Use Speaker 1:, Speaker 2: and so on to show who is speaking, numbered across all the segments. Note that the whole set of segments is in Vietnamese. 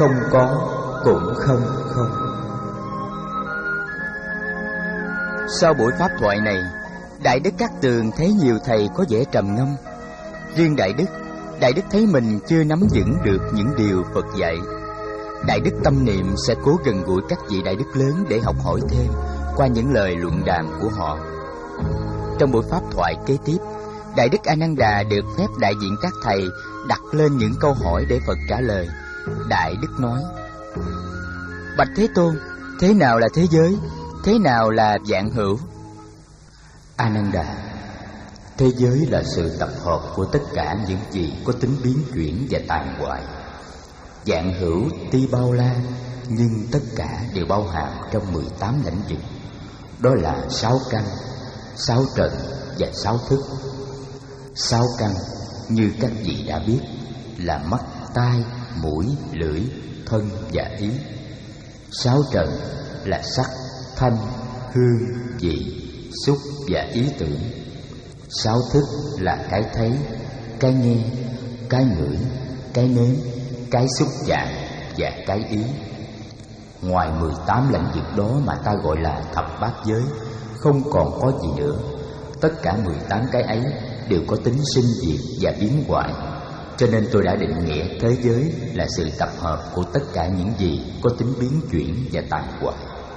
Speaker 1: không có cũng không không.
Speaker 2: Sau buổi pháp thoại này, Đại Đức Cát Tường thấy nhiều thầy có vẻ trầm ngâm. Riêng Đại Đức thấy mình chưa nắm vững được những điều Phật dạy. Đại Đức tâm niệm sẽ cố gần gũi các vị Đại Đức lớn để học hỏi thêm qua những lời luận đàm của họ. Trong buổi pháp thoại kế tiếp, Đại Đức A Nan Đà được phép đại diện các thầy đặt lên những câu hỏi để Phật trả lời. Đại Đức nói: Bạch Thế Tôn, thế nào là thế giới? Thế nào là vạn hữu?
Speaker 1: A Nan Đà, thế giới là sự tập hợp của tất cả những gì có tính biến chuyển và tàn hoại. Vạn hữu tuy bao la, nhưng tất cả đều bao hàm trong 18 lãnh vực. Đó là 6 căn, 6 trần và 6 thức. 6 căn như các vị đã biết là mắt, tai, mũi, lưỡi, thân và ý. 6 trần là sắc, thanh, hương, vị, xúc và ý tưởng. 6 thức là cái thấy, cái nghe, cái ngửi, cái nếm, cái xúc chạm và cái ý. Ngoài 18 lãnh vực đó mà ta gọi là thập bát giới, không còn có gì nữa. Tất cả 18 cái ấy đều có tính sinh diệt và biến hoại. Cho nên tôi đã định nghĩa thế giới là sự tập hợp của tất cả những gì có tính biến chuyển và tàn hoại.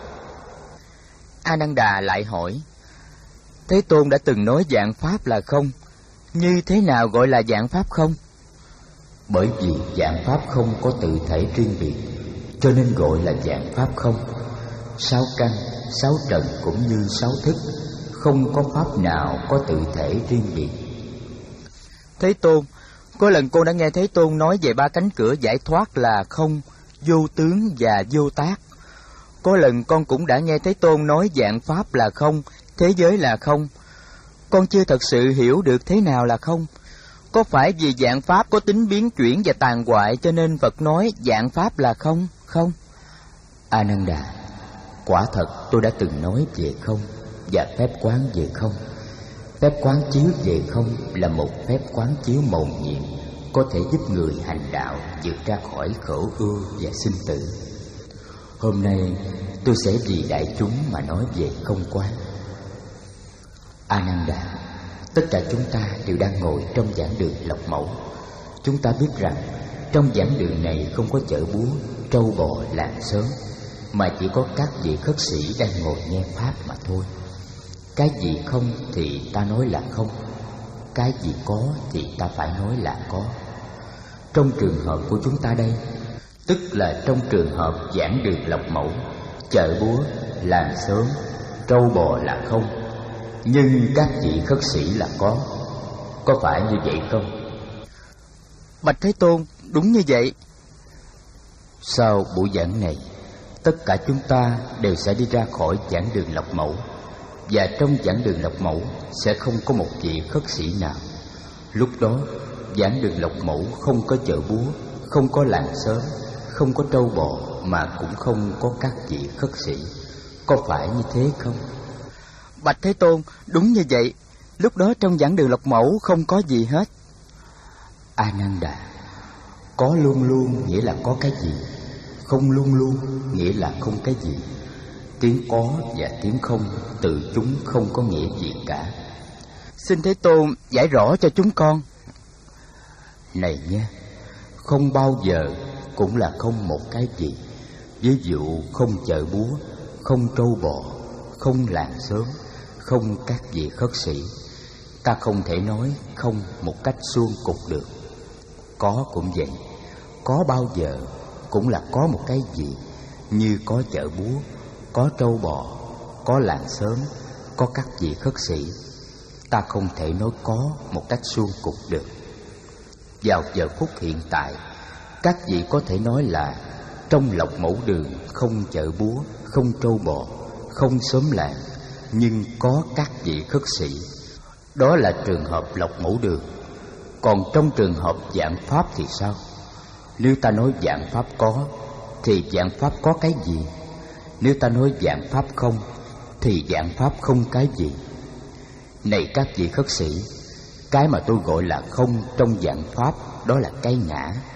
Speaker 2: A Nan Đà lại hỏi: Thế Tôn đã từng nói vạn pháp là không, như thế nào gọi là vạn pháp không?
Speaker 1: Bởi vì vạn pháp không có tự thể riêng biệt, cho nên gọi là vạn pháp không. 6 căn, 6 trần cũng như 6 thức, không có pháp nào có tự thể riêng biệt.
Speaker 2: Thế Tôn, có lần con đã nghe Thế Tôn nói về 3 cánh cửa giải thoát là không, vô tướng và vô tác. Có lần con cũng đã nghe Thế Tôn nói vạn pháp là không, thế giới là không. Con chưa thật sự hiểu được thế nào là không. Có phải vì vạn pháp có tính biến chuyển và tàn hoại cho nên Phật nói vạn pháp là không, không?
Speaker 1: A Nan Đà, quả thật tôi đã từng nói về không và phép quán về không. Phép quán chiếu về không là một phép quán chiếu mầu nhiệm, có thể giúp người hành đạo vượt ra khỏi khổ ưu và sinh tử. Hôm nay tôi sẽ vì đại chúng mà nói về không quán. A Nan Đà, tất cả chúng ta đều đang ngồi trong giảng đường Lộc Mẫu. Chúng ta biết rằng trong giảng đường này không có chợ búa, trâu bò, làng xóm, mà chỉ có các vị khất sĩ đang ngồi nghe pháp mà thôi. Cái gì không thì ta nói là không, cái gì có thì ta phải nói là có. Trong trường hợp của chúng ta đây, tức là trong trường hợp giảng đường Lộc Mẫu, chợ búa, làng xóm, trâu bò là không, nhưng các vị khất sĩ là có phải như vậy không?
Speaker 2: Bạch Thế Tôn, đúng như vậy.
Speaker 1: Sau buổi giảng này, tất cả chúng ta đều sẽ đi ra khỏi giảng đường Lộc Mẫu, và trong giảng đường Lộc Mẫu sẽ không có một vị khất sĩ nào. Lúc đó giảng đường Lộc Mẫu không có chợ búa, không có làng xóm, không có trâu bò, mà cũng không có các vị khất sĩ. Có phải như thế không?
Speaker 2: Bạch Thế Tôn, đúng như vậy. Lúc đó trong giảng đường Lộc Mẫu không có gì hết.
Speaker 1: A Nan Đà, có luôn luôn nghĩa là có cái gì, không luôn luôn nghĩa là không cái gì. Tiếng có và tiếng không từ chúng không có nghĩa gì cả.
Speaker 2: Xin Thế Tôn giải rõ cho chúng con.
Speaker 1: Này nhé, không bao giờ cũng là không một cái gì. Ví dụ không chợ búa, không trâu bò, không làng xóm, không các vị khất sĩ. Ta không thể nói không một cách suông cục được. Có cũng vậy, có bao giờ cũng là có một cái gì, như có chợ búa, có trâu bò, có làng xóm, có các vị khất sĩ. Ta không thể nói có một cách suông cục được. Vào giờ phút hiện tại, các vị có thể nói là trong Lộc Mẫu đường không chợ búa, không trâu bò, không xóm làng, nhưng có các vị khất sĩ. Đó là trường hợp Lộc Mẫu đường. Còn trong trường hợp vạn pháp thì sao? Nếu ta nói vạn pháp có, thì vạn pháp có cái gì? Nếu ta nói vạn pháp không, thì vạn pháp không cái gì? Này các vị khất sĩ, cái mà tôi gọi là không trong vạn pháp đó là cái ngã.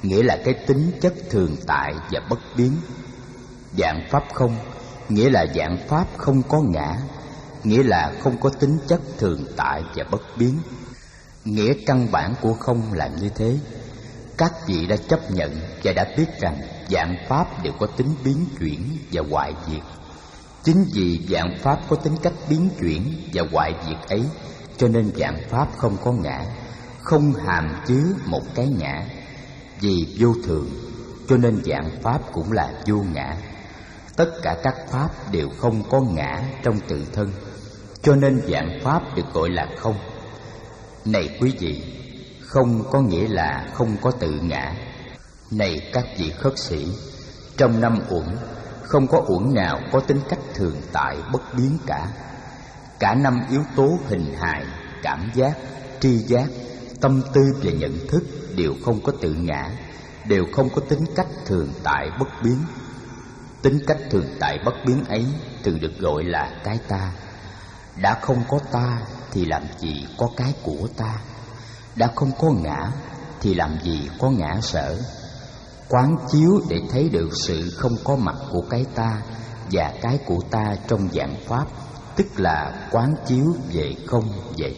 Speaker 1: nghĩa là cái tính chất thường tại và bất biến. Dạng pháp không nghĩa là dạng pháp không có ngã, nghĩa là không có tính chất thường tại và bất biến. Nghĩa căn bản của không là như thế. Các vị đã chấp nhận và đã biết rằng dạng pháp đều có tính biến chuyển và hoại diệt. Chính vì dạng pháp có tính cách biến chuyển và hoại diệt ấy, cho nên dạng pháp không có ngã, không hàm chứa một cái ngã. Vì vô thường, cho nên dạng pháp cũng là vô ngã. Tất cả các pháp đều không có ngã trong tự thân, cho nên dạng pháp được gọi là không. Này quý vị, không có nghĩa là không có tự ngã. Này các vị khất sĩ, trong 5 uẩn, không có uẩn nào có tính cách thường tại bất biến cả. Cả 5 yếu tố hình hài, cảm giác, tri giác, tâm tư và nhận thức đều không có tự ngã, đều không có tính cách thường tại bất biến. Tính cách thường tại bất biến ấy thường được gọi là cái ta. Đã không có ta thì làm gì có cái của ta. Đã không có ngã thì làm gì có ngã sở. Quán chiếu để thấy được sự không có mặt của cái ta và cái của ta trong dạng pháp, tức là quán chiếu về không vậy.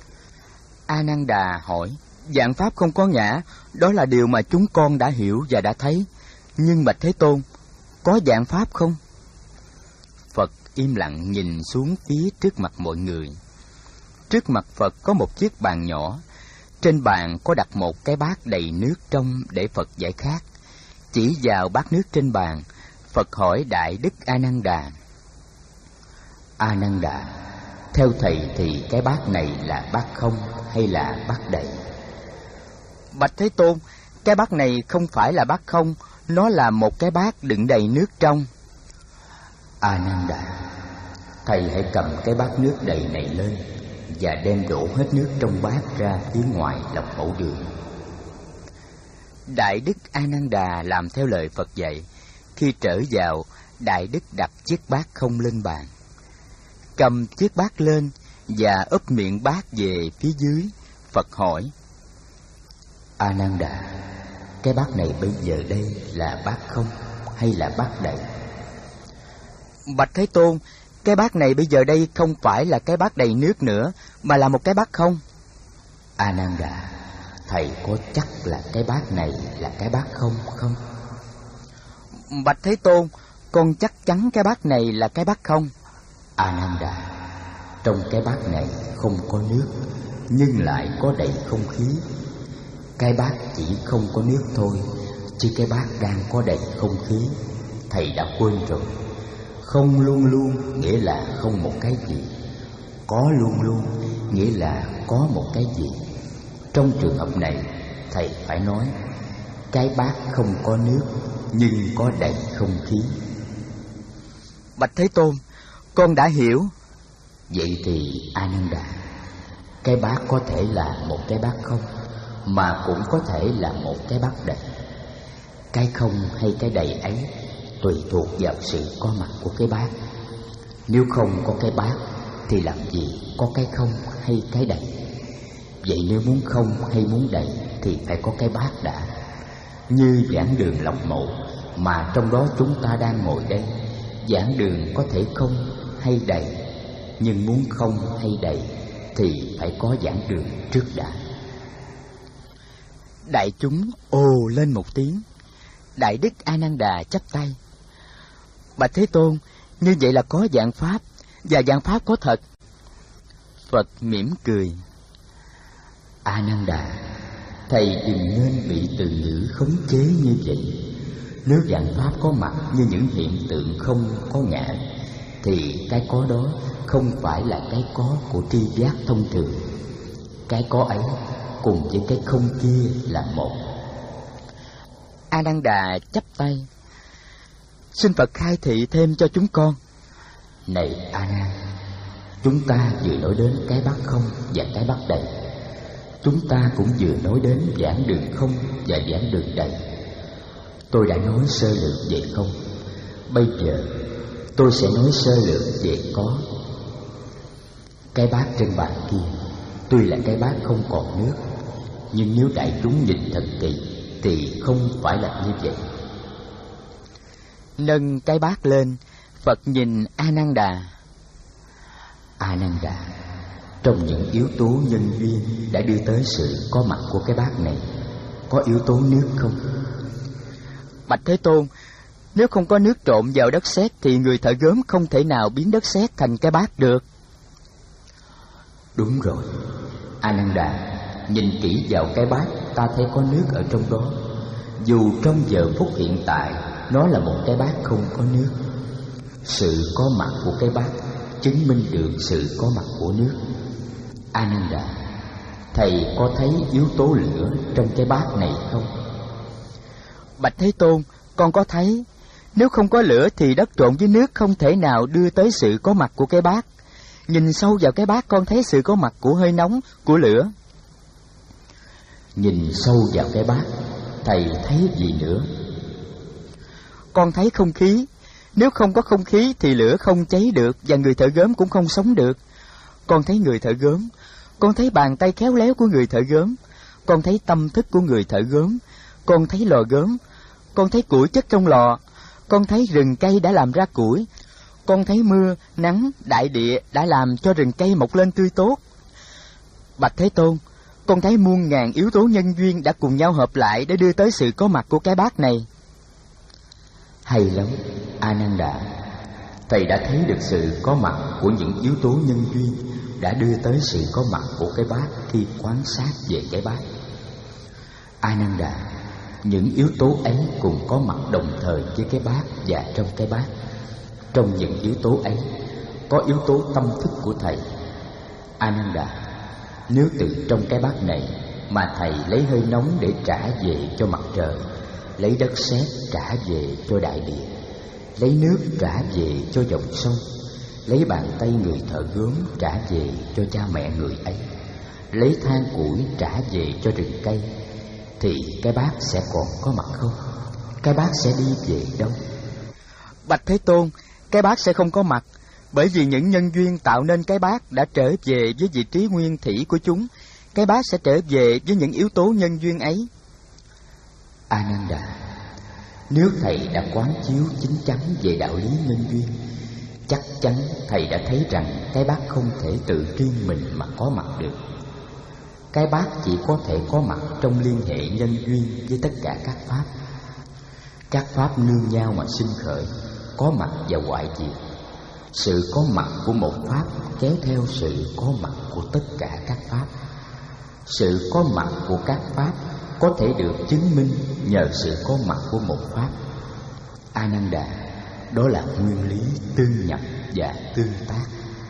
Speaker 2: A Nan Đà hỏi: dạng pháp không có ngã, đó là điều mà chúng con đã hiểu và đã thấy. Nhưng bạch Thế Tôn, có dạng pháp không?
Speaker 1: Phật im lặng nhìn xuống phía trước mặt mọi người. Trước mặt Phật có một chiếc bàn nhỏ. Trên bàn có đặt một cái bát đầy nước trong để Phật giải khát. Chỉ vào bát nước trên bàn, Phật hỏi Đại Đức A Nan Đà: A Nan Đà, theo thầy thì cái bát này là bát không hay là bát đầy?
Speaker 2: Bạch Thế Tôn, cái bát này không phải là bát không, nó là một cái bát đựng đầy nước trong.
Speaker 1: A Nan Đà, thầy hãy cầm cái bát nước đầy này lên và đem đổ hết nước trong bát ra phía ngoài lọc mẫu đường.
Speaker 2: Đại Đức A Nan Đà làm theo lời Phật dạy. Khi trở vào, Đại Đức đặt chiếc bát không lên bàn, cầm chiếc bát lên và úp miệng bát về phía dưới. Phật hỏi:
Speaker 1: A Nan Đà, cái bát này bây giờ đây là bát không hay là bát đầy?
Speaker 2: Bạch Thế Tôn, cái bát này bây giờ đây không phải là cái bát đầy nước nữa, mà là một cái bát không.
Speaker 1: A Nan Đà, thầy có chắc là cái bát này là cái bát không không?
Speaker 2: Bạch Thế Tôn, con chắc chắn cái bát này là cái bát không.
Speaker 1: A Nan Đà, trong cái bát này không có nước, nhưng lại có đầy không khí. Cái bát chỉ không có nước thôi, chứ cái bát đang có đầy không khí. Thầy đã quên rồi. Không luôn luôn nghĩa là không một cái gì. Có luôn luôn nghĩa là có một cái gì. Trong trường hợp này, thầy phải nói cái bát không có nước, nhưng có đầy không khí.
Speaker 2: Bạch Thế Tôn, con đã hiểu.
Speaker 1: Vậy thì A Nan Đà, cái bát có thể là một cái bát không, mà cũng có thể là một cái bát đầy. Cái không hay cái đầy ấy tùy thuộc vào sự có mặt của cái bát. Nếu không có cái bát thì làm gì có cái không hay cái đầy? Vậy nếu muốn không hay muốn đầy thì phải có cái bát đã. Như giảng đường Lộc Mậu mà trong đó chúng ta đang ngồi đây, giảng đường có thể không hay đầy, nhưng muốn không hay đầy thì phải có giảng đường trước đã.
Speaker 2: Đại chúng ồ lên một tiếng. Đại Đức A Nan Đà chắp tay: Bạch Thế Tôn, như vậy là có dạng pháp, và dạng pháp có thật.
Speaker 1: Phật mỉm cười: A Nan Đà, thầy đừng nên bị từ ngữ khống chế như vậy. Nếu dạng pháp có mặt như những hiện tượng không có ngã, thì cái có đó không phải là cái có của tri giác thông thường. Cái có ấy cùng với cái không kia là một.
Speaker 2: A Nan Đà chắp tay: Xin Phật khai thị thêm cho chúng con.
Speaker 1: Này A Nan, chúng ta vừa nói đến cái bát không và cái bát đầy. Chúng ta cũng vừa nói đến giảng đường không và giảng đường đầy. Tôi đã nói sơ lược về không. Bây giờ tôi sẽ nói sơ lược về có. Cái bát trên bàn kia tuy là cái bát không còn nước, nhưng nếu đại chúng nhìn thật kỹ thì không phải là như vậy.
Speaker 2: Nâng cái bát lên, Phật nhìn A Nan Đà.
Speaker 1: A Nan Đà, trong những yếu tố nhân duyên đã đưa tới sự có mặt của cái bát này, có yếu tố nước không?
Speaker 2: Bạch Thế Tôn, nếu không có nước trộn vào đất sét thì người thợ gốm không thể nào biến đất sét thành cái bát được.
Speaker 1: Đúng rồi, A Nan Đà, nhìn kỹ vào cái bát, ta thấy có nước ở trong đó. Dù trong giờ phút hiện tại nó là một cái bát không có nước, sự có mặt của cái bát chứng minh được sự có mặt của nước. A Nan Đà, thầy có thấy yếu tố lửa trong cái bát này không?
Speaker 2: Bạch Thế Tôn, con có thấy. Nếu không có lửa thì đất trộn với nước không thể nào đưa tới sự có mặt của cái bát. Nhìn sâu vào cái bát, con thấy sự có mặt của hơi nóng, của lửa.
Speaker 1: Nhìn sâu vào cái bát, thầy thấy gì nữa?
Speaker 2: Con thấy không khí. Nếu không có không khí thì lửa không cháy được và người thợ gốm cũng không sống được. Con thấy người thợ gốm, con thấy bàn tay khéo léo của người thợ gốm, con thấy tâm thức của người thợ gốm, con thấy lò gốm, con thấy củi chất trong lò, con thấy rừng cây đã làm ra củi, con thấy mưa, nắng, đại địa đã làm cho rừng cây mọc lên tươi tốt. Bạch Thế Tôn, con thấy muôn ngàn yếu tố nhân duyên đã cùng nhau hợp lại để đưa tới sự có mặt của cái bát này.
Speaker 1: Hay lắm, A Nan Đà, thầy đã thấy được sự có mặt của những yếu tố nhân duyên đã đưa tới sự có mặt của cái bát khi quan sát về cái bát. A Nan Đà, những yếu tố ấy cùng có mặt đồng thời với cái bát và trong cái bát. Trong những yếu tố ấy có yếu tố tâm thức của thầy. A Nan Đà, nếu từ trong cái bát này mà thầy lấy hơi nóng để trả về cho mặt trời, lấy đất sét trả về cho đại địa, lấy nước trả về cho dòng sông, lấy bàn tay người thợ gốm trả về cho cha mẹ người ấy, lấy than củi trả về cho rừng cây, thì cái bát sẽ còn có mặt không? Cái bát sẽ đi về đâu?
Speaker 2: Bạch Thế Tôn, cái bát sẽ không có mặt, bởi vì những nhân duyên tạo nên cái bát đã trở về với vị trí nguyên thủy của chúng. Cái bát sẽ trở về với những yếu tố nhân duyên ấy.
Speaker 1: A Nan Đà, nếu thầy đã quán chiếu chín chắn về đạo lý nhân duyên, chắc chắn thầy đã thấy rằng cái bát không thể tự riêng mình mà có mặt được. Cái bát chỉ có thể có mặt trong liên hệ nhân duyên với tất cả các pháp. Các pháp nương nhau mà sinh khởi, có mặt và hoại diệt. Sự có mặt của một pháp kéo theo sự có mặt của tất cả các pháp. Sự có mặt của các pháp có thể được chứng minh nhờ sự có mặt của một pháp. A Nan Đà, đó là nguyên lý tương nhập và tương tác.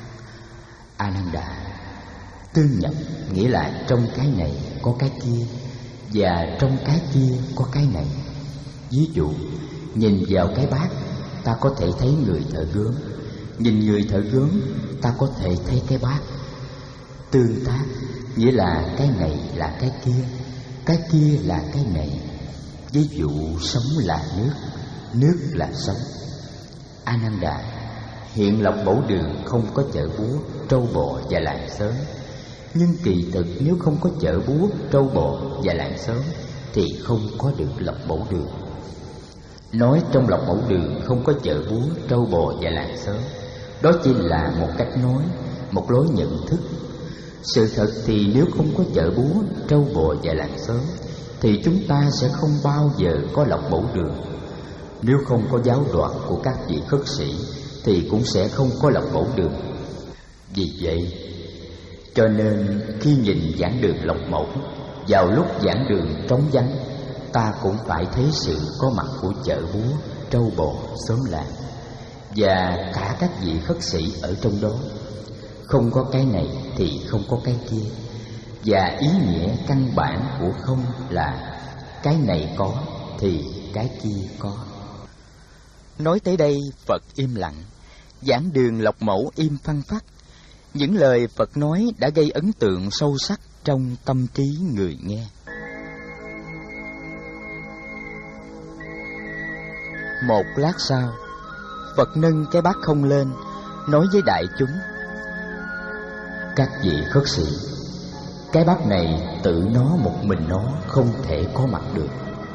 Speaker 1: A Nan Đà, tương nhập nghĩa là trong cái này có cái kia, và trong cái kia có cái này. Ví dụ, nhìn vào cái bát, ta có thể thấy người thợ gốm. Nhìn người thợ gốm, ta có thể thấy cái bát. Tương tác nghĩa là cái này là cái kia là cái này. Ví dụ, sống là nước, nước là sống. A Nan Đà, hiện Lộc Bẩu Đường không có chợ búa, trâu bò và làng xóm. Nhưng kỳ thực nếu không có chợ búa, trâu bò và làng xóm thì không có được Lộc Bẩu Đường. Nói trong Lộc Bẩu Đường không có chợ búa, trâu bò và làng xóm, đó chỉ là một cách nói, một lối nhận thức. Sự thật thì nếu không có chợ búa, trâu bò và làng xóm thì chúng ta sẽ không bao giờ có Lộc Bẩu Đường. Nếu không có giáo đoạn của các vị khất sĩ thì cũng sẽ không có Lộc Bẩu Đường. Vì vậy, cho nên khi nhìn giảng đường Lộc Mẫu, vào lúc giảng đường trống vắng, ta cũng phải thấy sự có mặt của chợ búa, trâu bò, xóm làng và cả các vị khất sĩ ở trong đó. Không có cái này thì không có cái kia. Và ý nghĩa căn bản của không là cái này có thì cái kia có.
Speaker 2: Nói tới đây, Phật im lặng. Giảng đường Lộc Mẫu im phăng phắc. Những lời Phật nói đã gây ấn tượng sâu sắc trong tâm trí người nghe. Một lát sau, Phật nâng cái bát không lên, nói với đại chúng:
Speaker 1: các vị khất sĩ, cái bát này tự nó một mình nó không thể có mặt được.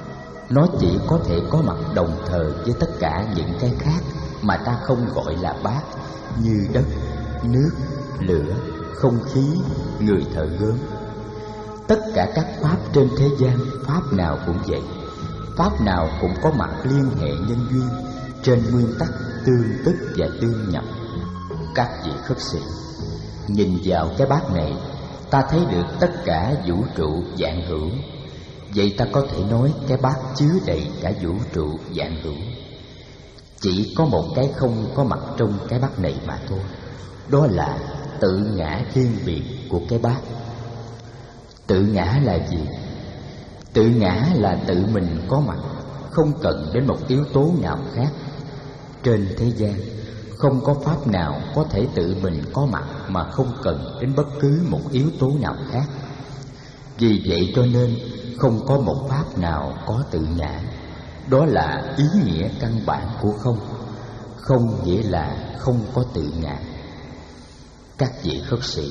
Speaker 1: Nó chỉ có thể có mặt đồng thời với tất cả những cái khác mà ta không gọi là bát, như đất, nước, lửa, không khí, người thợ gốm. Tất cả các pháp trên thế gian, pháp nào cũng vậy. Pháp nào cũng có mặt liên hệ nhân duyên trên nguyên tắc tương tức và tương nhập. Các vị khất sĩ, nhìn vào cái bát này, ta thấy được tất cả vũ trụ vạn hữu. Vậy ta có thể nói cái bát chứa đầy cả vũ trụ vạn hữu. Chỉ có một cái không có mặt trong cái bát này mà thôi. Đó là tự ngã riêng biệt của cái bát. Tự ngã là gì? Tự ngã là tự mình có mặt, không cần đến một yếu tố nào khác. Trên thế gian không có pháp nào có thể tự mình có mặt mà không cần đến bất cứ một yếu tố nào khác. Vì vậy cho nên không có một pháp nào có tự ngã. Đó là ý nghĩa căn bản của không. Không nghĩa là không có tự ngã. Các vị khất sĩ,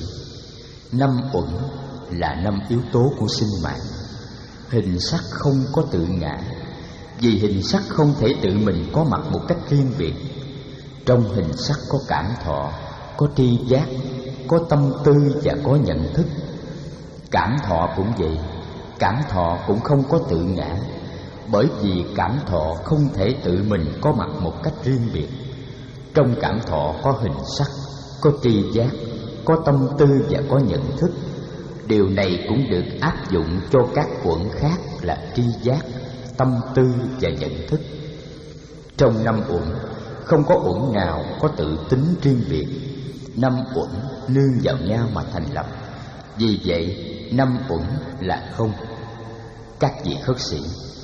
Speaker 1: 5 uẩn là 5 yếu tố của sinh mạng. Hình sắc không có tự ngã, vì hình sắc không thể tự mình có mặt một cách riêng biệt. Trong hình sắc có cảm thọ, có tri giác, có tâm tư và có nhận thức. Cảm thọ cũng vậy, cảm thọ cũng không có tự ngã, bởi vì cảm thọ không thể tự mình có mặt một cách riêng biệt. Trong cảm thọ có hình sắc, có tri giác, có tâm tư và có nhận thức. Điều này cũng được áp dụng cho các uẩn khác là tri giác, tâm tư và nhận thức. Trong 5 uẩn, không có uẩn nào có tự tính riêng biệt. 5 uẩn nương vào nhau mà thành lập. Vì vậy 5 uẩn là không. Các vị khất sĩ,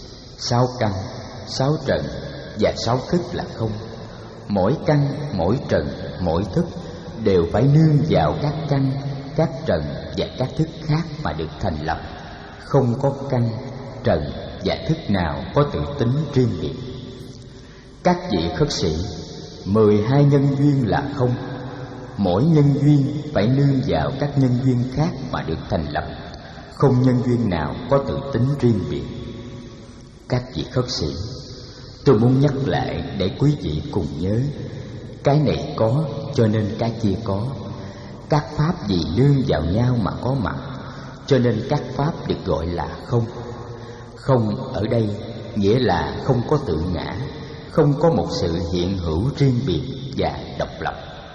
Speaker 1: 6 căn, 6 trần và 6 thức là không. Mỗi căn, mỗi trần, mỗi thức đều phải nương vào các căn, các trần và các thức khác mà được thành lập. Không có căn, trần và thức nào có tự tính riêng biệt. Các vị khất sĩ, 12 nhân duyên là không. Mỗi nhân duyên phải nương vào các nhân duyên khác mà được thành lập. Không nhân duyên nào có tự tính riêng biệt. Các vị khất sĩ, tôi muốn nhắc lại để quý vị cùng nhớ. Cái này có cho nên cái kia có. Các pháp vì nương vào nhau mà có mặt, cho nên các pháp được gọi là không. Không ở đây nghĩa là không có tự ngã, không có một sự hiện hữu riêng biệt và độc lập.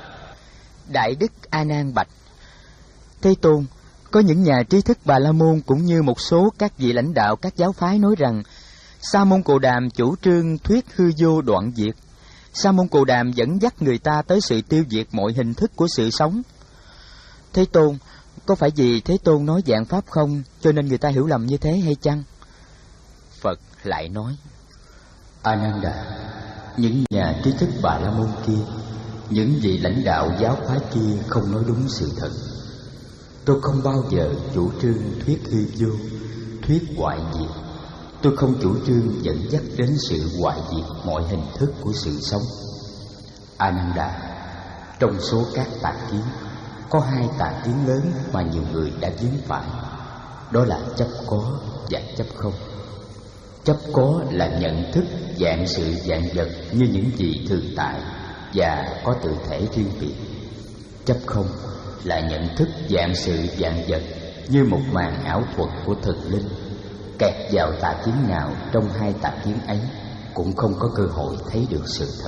Speaker 2: Đại Đức A Nan bạch: Thế Tôn, có những nhà trí thức Bà La Môn cũng như một số các vị lãnh đạo các giáo phái nói rằng Sa môn Cồ Đàm chủ trương thuyết hư vô đoạn diệt. Sa môn Cồ Đàm dẫn dắt người ta tới sự tiêu diệt mọi hình thức của sự sống. Thế Tôn, có phải vì Thế Tôn nói dạng pháp không cho nên người ta hiểu lầm như thế hay chăng?
Speaker 1: Phật lại nói: A Nan Đà, những nhà trí thức Bà La Môn kia, những vị lãnh đạo giáo phái kia không nói đúng sự thật. Tôi không bao giờ chủ trương thuyết hư vô, thuyết hoại diệt. Tôi không chủ trương dẫn dắt đến sự hoại diệt mọi hình thức của sự sống. A Nan Đà, trong số các tà kiến, có 2 tà kiến lớn mà nhiều người đã vướng phải. Đó là chấp có và chấp không. Chấp có là nhận thức dạng sự dạng vật như những gì thường tại và có tự thể riêng biệt. Chấp không là nhận thức dạng sự dạng vật như một màn ảo thuật của thực linh. Kẹt vào tà kiến nào trong 2 tà kiến ấy cũng không có cơ hội thấy được sự thật.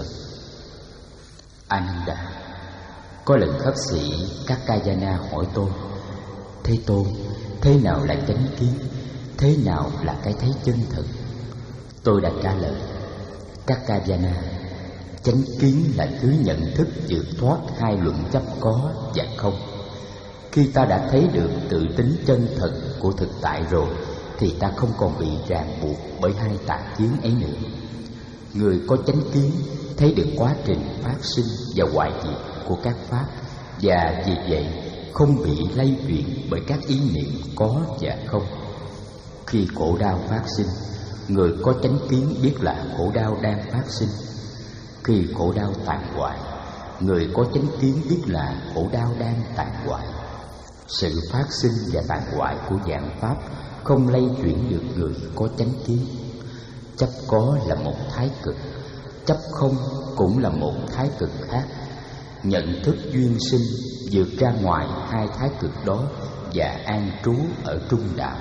Speaker 1: A Nan Đà, có lần khất sĩ Kaccayana hỏi tôi: Thế Tôn, thế nào là chánh kiến? Thế nào là cái thấy chân thật? Tôi đã trả lời: Kaccayana, chánh kiến là thứ nhận thức vượt thoát 2 luận chấp có và không. Khi ta đã thấy được tự tính chân thật của thực tại rồi thì ta không còn bị ràng buộc bởi 2 tà kiến ấy nữa. Người có chánh kiến thấy được quá trình phát sinh và hoại diệt của các pháp, và vì vậy không bị lay chuyển bởi các ý niệm có và không. Khi khổ đau phát sinh, người có chánh kiến biết là khổ đau đang phát sinh. Khi khổ đau tàn hoại, người có chánh kiến biết là khổ đau đang tàn hoại. Sự phát sinh và tàn hoại của dạng pháp không lay chuyển được người có chánh kiến. Chấp có là một thái cực, chấp không cũng là một thái cực khác. Nhận thức duyên sinh vượt ra ngoài hai thái cực đó và an trú ở trung đạo.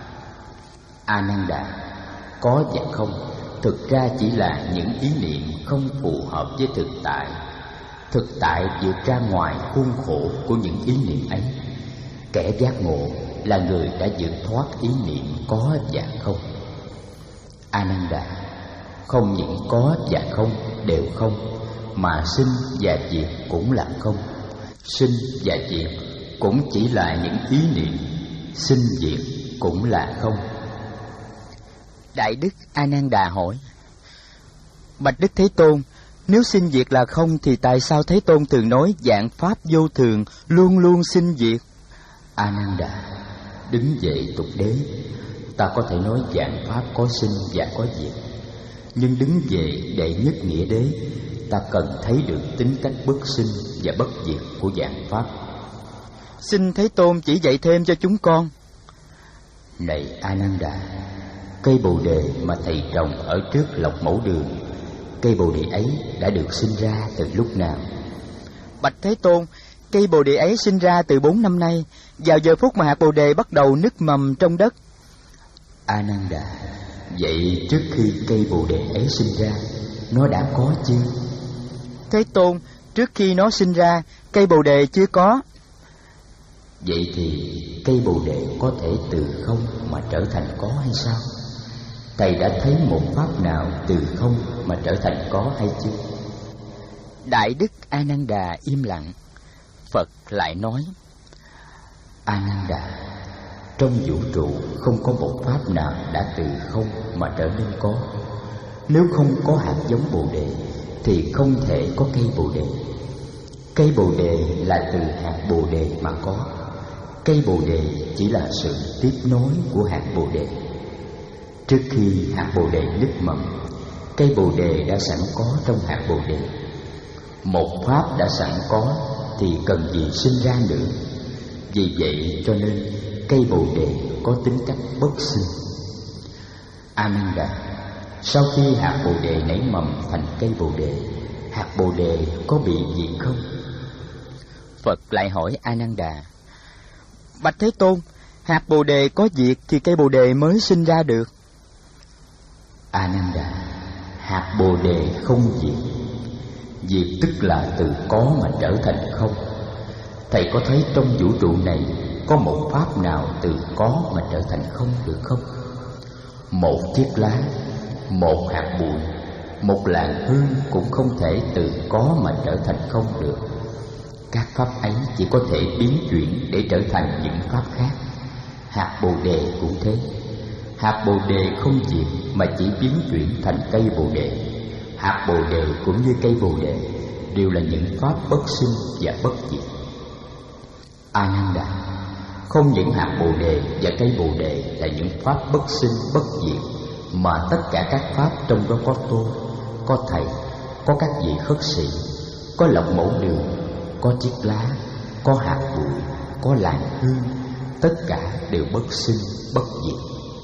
Speaker 1: Ananda, có và không thực ra chỉ là những ý niệm không phù hợp với thực tại. Thực tại vượt ra ngoài khuôn khổ của những ý niệm ấy. Kẻ giác ngộ là người đã vượt thoát ý niệm có và không. Ananda, không những có và không đều không, mà sinh và diệt cũng là không. Sinh và diệt cũng chỉ là những ý niệm, sinh diệt cũng là không.
Speaker 2: Đại đức Ananda hỏi: Bạch Đức Thế Tôn, nếu sinh diệt là không thì tại sao Thế Tôn thường nói vạn pháp vô thường, luôn luôn sinh diệt?
Speaker 1: Ananda, đứng dậy tục đế, ta có thể nói vạn pháp có sinh và có diệt. Nhưng đứng về đệ nhất nghĩa đế, ta cần thấy được tính cách bất sinh và bất diệt của vạn pháp.
Speaker 2: Xin Thế Tôn chỉ dạy thêm cho chúng con.
Speaker 1: Này Ananda, cây bồ đề mà thầy trồng ở trước lộc mẫu đường, cây bồ đề ấy đã được sinh ra từ lúc nào?
Speaker 2: Bạch Thế Tôn, cây bồ đề ấy sinh ra từ 4 năm nay, vào giờ phút mà hạt bồ đề bắt đầu nứt mầm trong đất.
Speaker 1: Ananda, vậy trước khi cây bồ đề ấy sinh ra, nó đã có chưa?
Speaker 2: Thế Tôn, trước khi nó sinh ra, cây bồ đề chưa có.
Speaker 1: Vậy thì cây bồ đề có thể từ không mà trở thành có hay sao? Thầy đã thấy một pháp nào từ không mà trở thành có hay chưa?
Speaker 2: Đại đức Ananda im lặng. Phật lại nói:
Speaker 1: Ananda, trong vũ trụ không có một pháp nào đã từ không mà trở nên có. Nếu không có hạt giống bồ đề thì không thể có cây bồ đề. Cây bồ đề là từ hạt bồ đề mà có. Cây bồ đề chỉ là sự tiếp nối của hạt bồ đề. Trước khi hạt bồ đề nứt mầm, cây bồ đề đã sẵn có trong hạt bồ đề. Một pháp đã sẵn có thì cần gì sinh ra nữa. Vì vậy cho nên cây bồ đề có tính cách bất sinh. Ananda, sau khi hạt bồ đề nảy mầm thành cây bồ đề, hạt bồ đề có bị diệt không?
Speaker 2: Phật lại hỏi Ananda: Bạch Thế Tôn, hạt bồ đề có diệt thì cây bồ đề mới sinh ra được.
Speaker 1: Ananda, hạt bồ đề không diệt. Diệt tức là từ có mà trở thành không. Thầy có thấy trong vũ trụ này có một pháp nào từ có mà trở thành không được không? Một chiếc lá, một hạt bụi, một làn hương cũng không thể từ có mà trở thành không được. Các pháp ấy chỉ có thể biến chuyển để trở thành những pháp khác. Hạt bồ đề cũng thế. Hạt bồ đề không diệt mà chỉ biến chuyển thành cây bồ đề. Hạt bồ đề cũng như cây bồ đề đều là những pháp bất sinh và bất diệt. Ananda, không những hạt bồ đề và cây bồ đề là những pháp bất sinh bất diệt, mà tất cả các pháp trong đó có tôi, có thầy, có các vị khất sĩ, có lộc mẫu đường, có chiếc lá, có hạt bụi, có làn hương, tất cả đều bất sinh bất diệt.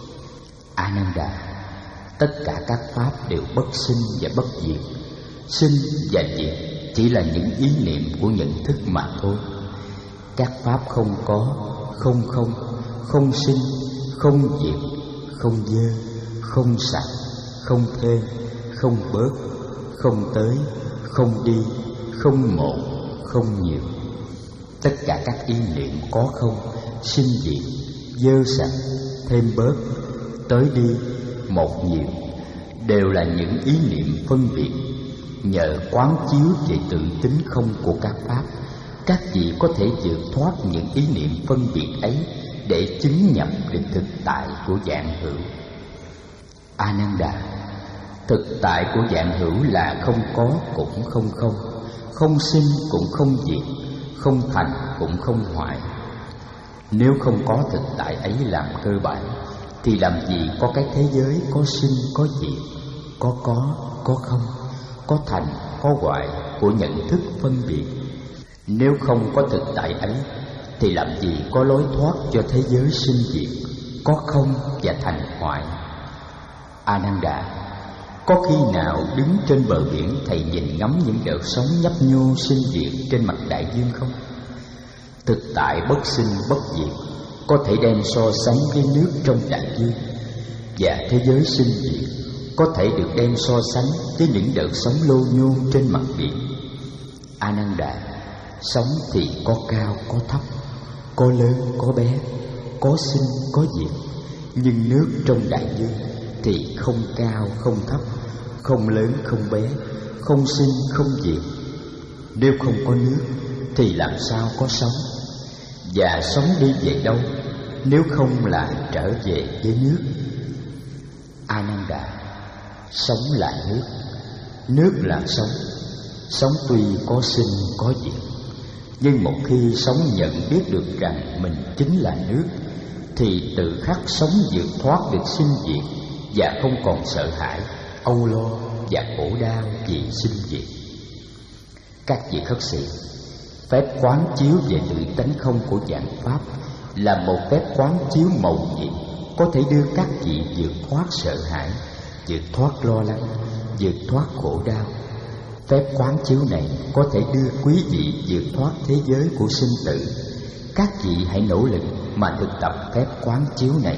Speaker 1: Ananda, tất cả các pháp đều bất sinh và bất diệt. Sinh và diệt chỉ là những ý niệm của nhận thức mà thôi. Các pháp không có, không không, không sinh, không diệt, không dơ, không sạch, không thêm, không bớt, không tới, không đi, không một, không nhiều. Tất cả các ý niệm có không, sinh diệt, dơ sạch, thêm bớt, tới đi, một nhiều, đều là những ý niệm phân biệt. Nhờ quán chiếu về tự tính không của các pháp, các vị có thể vượt thoát những ý niệm phân biệt ấy để chứng nhập được thực tại của vạn hữu. Ananda, thực tại của vạn hữu là không có cũng không không, không sinh cũng không diệt, không thành cũng không hoại. Nếu không có thực tại ấy làm cơ bản thì làm gì có cái thế giới có sinh có diệt, có không, có thành có hoại của nhận thức phân biệt. Nếu không có thực tại ấy thì làm gì có lối thoát cho thế giới sinh diệt, có không và thành hoại. Ananda, có khi nào đứng trên bờ biển thầy nhìn ngắm những đợt sóng nhấp nhô sinh diệt trên mặt đại dương không? Thực tại bất sinh bất diệt có thể đem so sánh với nước trong đại dương, và thế giới sinh diệt có thể được đem so sánh với những đợt sóng lô nhô trên mặt biển. Ananda, sóng thì có cao có thấp, có lớn có bé, có sinh có diệt, nhưng nước trong đại dương thì không cao không thấp, không lớn không bé, không sinh không diệt. Nếu không có nước thì làm sao có sóng? Và sóng đi về đâu nếu không là trở về với nước? Ananda, sóng là nước, nước là sóng. Sóng tuy có sinh có diệt, nhưng một khi sóng nhận biết được rằng mình chính là nước, thì tự khắc sóng vượt thoát được sinh diệt, và không còn sợ hãi, âu lo và khổ đau vì sinh diệt. Các vị khất sĩ, phép quán chiếu về tự tánh không của dạng pháp là một phép quán chiếu mầu nhiệm, có thể đưa các vị vượt thoát sợ hãi, vượt thoát lo lắng, vượt thoát khổ đau. Phép quán chiếu này có thể đưa quý vị vượt thoát thế giới của sinh tử. Các vị hãy nỗ lực mà thực tập phép quán chiếu này.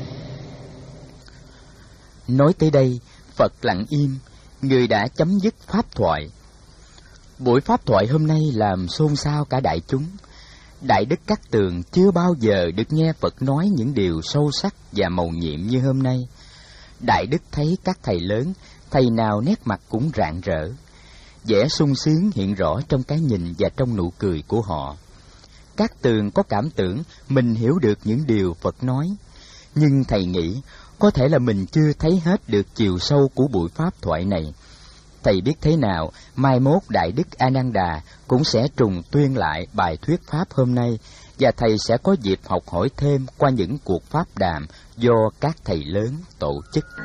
Speaker 2: Nói tới đây, Phật lặng im, người đã chấm dứt pháp thoại. Buổi pháp thoại hôm nay làm xôn xao cả đại chúng. Đại Đức Cát Tường chưa bao giờ được nghe Phật nói những điều sâu sắc và mầu nhiệm như hôm nay. Đại Đức thấy các thầy lớn, thầy nào nét mặt cũng rạng rỡ. Vẻ sung sướng hiện rõ trong cái nhìn và trong nụ cười của họ. Cát Tường có cảm tưởng mình hiểu được những điều Phật nói, nhưng thầy nghĩ có thể là mình chưa thấy hết được chiều sâu của buổi pháp thoại này. Thầy biết thế nào, mai mốt Đại Đức Ananda cũng sẽ trùng tuyên lại bài thuyết pháp hôm nay, và thầy sẽ có dịp học hỏi thêm qua những cuộc pháp đàm do các thầy lớn tổ chức.